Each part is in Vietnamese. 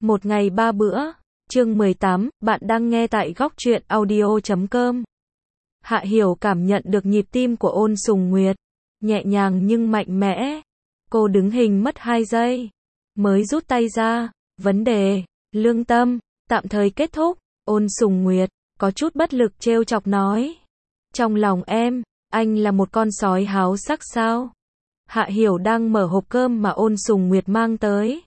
Một ngày ba bữa. Chương 18, bạn đang nghe tại góc truyện audio.com. Hạ Hiểu cảm nhận được nhịp tim của Ôn Sùng Nguyệt, nhẹ nhàng nhưng mạnh mẽ. Cô đứng hình mất 2 giây, mới rút tay ra. Vấn đề, lương tâm, tạm thời kết thúc. Ôn Sùng Nguyệt, có chút bất lực trêu chọc nói. Trong lòng em, anh là một con sói háo sắc sao? Hạ Hiểu đang mở hộp cơm mà Ôn Sùng Nguyệt mang tới.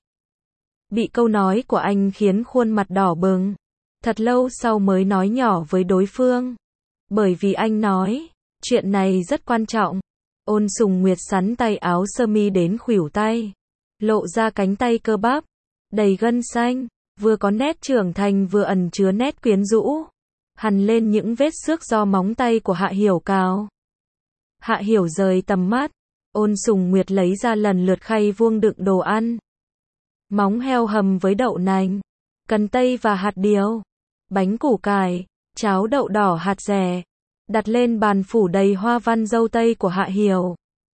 Bị câu nói của anh khiến khuôn mặt đỏ bừng. Thật lâu sau mới nói nhỏ với đối phương. Bởi vì anh nói, chuyện này rất quan trọng. Ôn Sùng Nguyệt xắn tay áo sơ mi đến khuỷu tay, lộ ra cánh tay cơ bắp, đầy gân xanh, vừa có nét trưởng thành vừa ẩn chứa nét quyến rũ, hằn lên những vết xước do móng tay của Hạ Hiểu cào. Hạ Hiểu rời tầm mắt, Ôn Sùng Nguyệt lấy ra lần lượt khay vuông đựng đồ ăn. Móng heo hầm với đậu nành, cần tây và hạt điều, bánh củ cải, cháo đậu đỏ hạt dẻ, đặt lên bàn phủ đầy hoa văn dâu tây của Hạ Hiểu.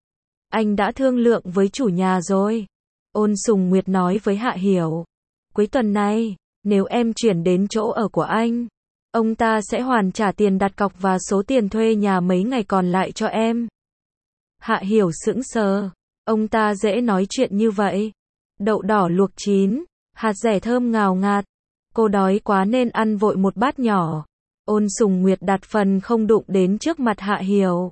Anh đã thương lượng với chủ nhà rồi. Ôn Sùng Nguyệt nói với Hạ Hiểu. Cuối tuần này, nếu em chuyển đến chỗ ở của anh, ông ta sẽ hoàn trả tiền đặt cọc và số tiền thuê nhà mấy ngày còn lại cho em. Hạ Hiểu sững sờ. Ông ta dễ nói chuyện như vậy. Đậu đỏ luộc chín, hạt dẻ thơm ngào ngạt. Cô đói quá nên ăn vội một bát nhỏ. Ôn Sùng Nguyệt đặt phần không đụng đến trước mặt Hạ Hiểu.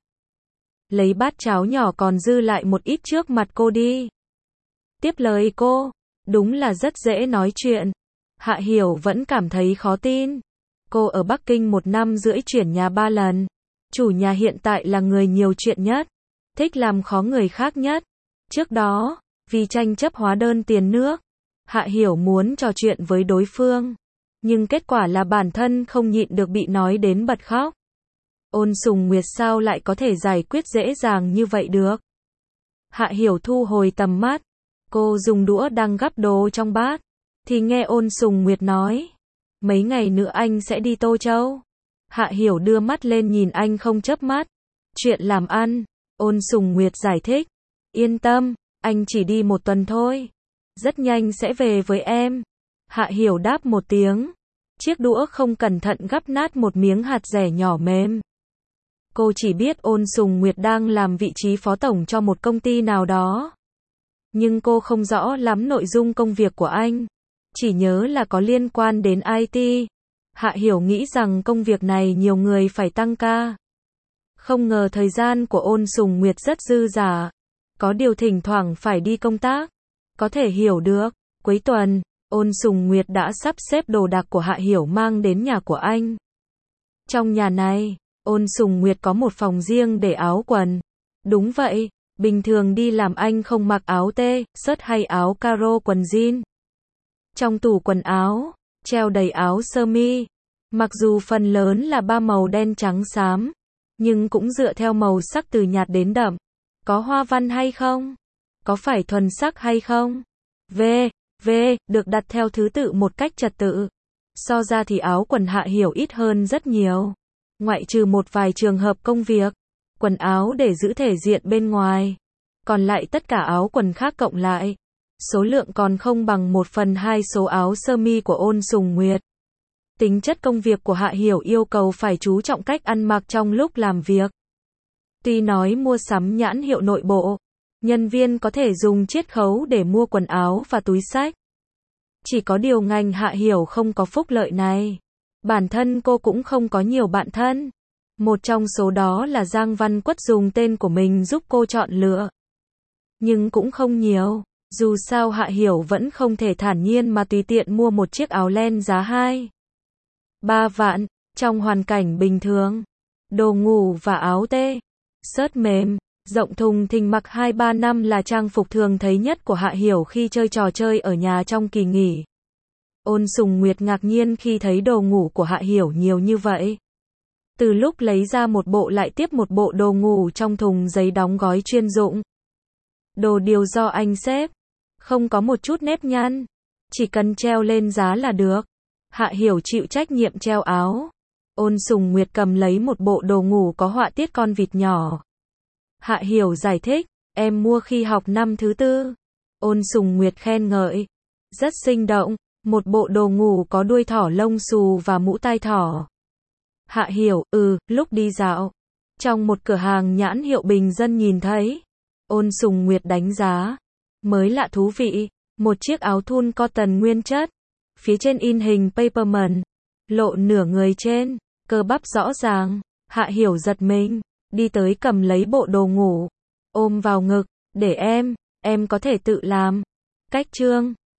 Lấy bát cháo nhỏ còn dư lại một ít trước mặt cô đi. Tiếp lời cô, đúng là rất dễ nói chuyện. Hạ Hiểu vẫn cảm thấy khó tin. Cô ở Bắc Kinh 1 năm rưỡi chuyển nhà 3 lần. Chủ nhà hiện tại là người nhiều chuyện nhất, thích làm khó người khác nhất. Trước đó, vì tranh chấp hóa đơn tiền nước, Hạ Hiểu muốn trò chuyện với đối phương. Nhưng kết quả là bản thân không nhịn được bị nói đến bật khóc. Ôn Sùng Nguyệt sao lại có thể giải quyết dễ dàng như vậy được? Hạ Hiểu thu hồi tầm mắt. Cô dùng đũa đang gắp đồ trong bát. Thì nghe Ôn Sùng Nguyệt nói. Mấy ngày nữa anh sẽ đi Tô Châu. Hạ Hiểu đưa mắt lên nhìn anh không chớp mắt. Chuyện làm ăn. Ôn Sùng Nguyệt giải thích. Yên tâm, anh chỉ đi 1 tuần thôi. Rất nhanh sẽ về với em. Hạ Hiểu đáp một tiếng. Chiếc đũa không cẩn thận gắp nát một miếng hạt dẻ nhỏ mềm. Cô chỉ biết Ôn Sùng Nguyệt đang làm vị trí phó tổng cho một công ty nào đó. Nhưng cô không rõ lắm nội dung công việc của anh. Chỉ nhớ là có liên quan đến IT. Hạ Hiểu nghĩ rằng công việc này nhiều người phải tăng ca. Không ngờ thời gian của Ôn Sùng Nguyệt rất dư dả. Có điều thỉnh thoảng phải đi công tác. Có thể hiểu được. Cuối tuần, Ôn Sùng Nguyệt đã sắp xếp đồ đạc của Hạ Hiểu mang đến nhà của anh. Trong nhà này, Ôn Sùng Nguyệt có một phòng riêng để áo quần. Đúng vậy, bình thường đi làm anh không mặc áo t-shirt hay áo caro quần jean. Trong tủ quần áo, treo đầy áo sơ mi. Mặc dù phần lớn là 3 màu đen trắng xám, nhưng cũng dựa theo màu sắc từ nhạt đến đậm. Có hoa văn hay không? Có phải thuần sắc hay không? Được đặt theo thứ tự một cách trật tự. So ra thì áo quần Hạ Hiểu ít hơn rất nhiều. Ngoại trừ một vài trường hợp công việc, quần áo để giữ thể diện bên ngoài. Còn lại tất cả áo quần khác cộng lại, số lượng còn không bằng 1/2 số áo sơ mi của Ôn Sùng Nguyệt. Tính chất công việc của Hạ Hiểu yêu cầu phải chú trọng cách ăn mặc trong lúc làm việc. Tuy nói mua sắm nhãn hiệu nội bộ, nhân viên có thể dùng chiết khấu để mua quần áo và túi xách. Chỉ có điều ngành Hạ Hiểu không có phúc lợi này. Bản thân cô cũng không có nhiều bạn thân. Một trong số đó là Giang Văn Quất dùng tên của mình giúp cô chọn lựa. Nhưng cũng không nhiều. Dù sao Hạ Hiểu vẫn không thể thản nhiên mà tùy tiện mua một chiếc áo len giá 2-3 vạn. Trong hoàn cảnh bình thường, đồ ngủ và áo t-shirt mềm, rộng thùng thình mặc 2-3 năm là trang phục thường thấy nhất của Hạ Hiểu khi chơi trò chơi ở nhà trong kỳ nghỉ. Ôn Sùng Nguyệt ngạc nhiên khi thấy đồ ngủ của Hạ Hiểu nhiều như vậy. Từ lúc lấy ra một bộ lại tiếp một bộ đồ ngủ trong thùng giấy đóng gói chuyên dụng. Đồ điều do anh xếp, không có một chút nếp nhăn, chỉ cần treo lên giá là được. Hạ Hiểu chịu trách nhiệm treo áo. Ôn Sùng Nguyệt cầm lấy một bộ đồ ngủ có họa tiết con vịt nhỏ. Hạ Hiểu giải thích, em mua khi học năm thứ 4. Ôn Sùng Nguyệt khen ngợi, rất sinh động. Một bộ đồ ngủ có đuôi thỏ lông xù và mũ tai thỏ. Hạ Hiểu, lúc đi dạo. Trong một cửa hàng nhãn hiệu bình dân nhìn thấy. Ôn Sùng Nguyệt đánh giá. Mới lạ thú vị. Một chiếc áo thun cotton nguyên chất. Phía trên in hình Paperman. Lộ nửa người trên. Cơ bắp rõ ràng. Hạ Hiểu giật mình. Đi tới cầm lấy bộ đồ ngủ. Ôm vào ngực. Để em có thể tự làm. Cách chương.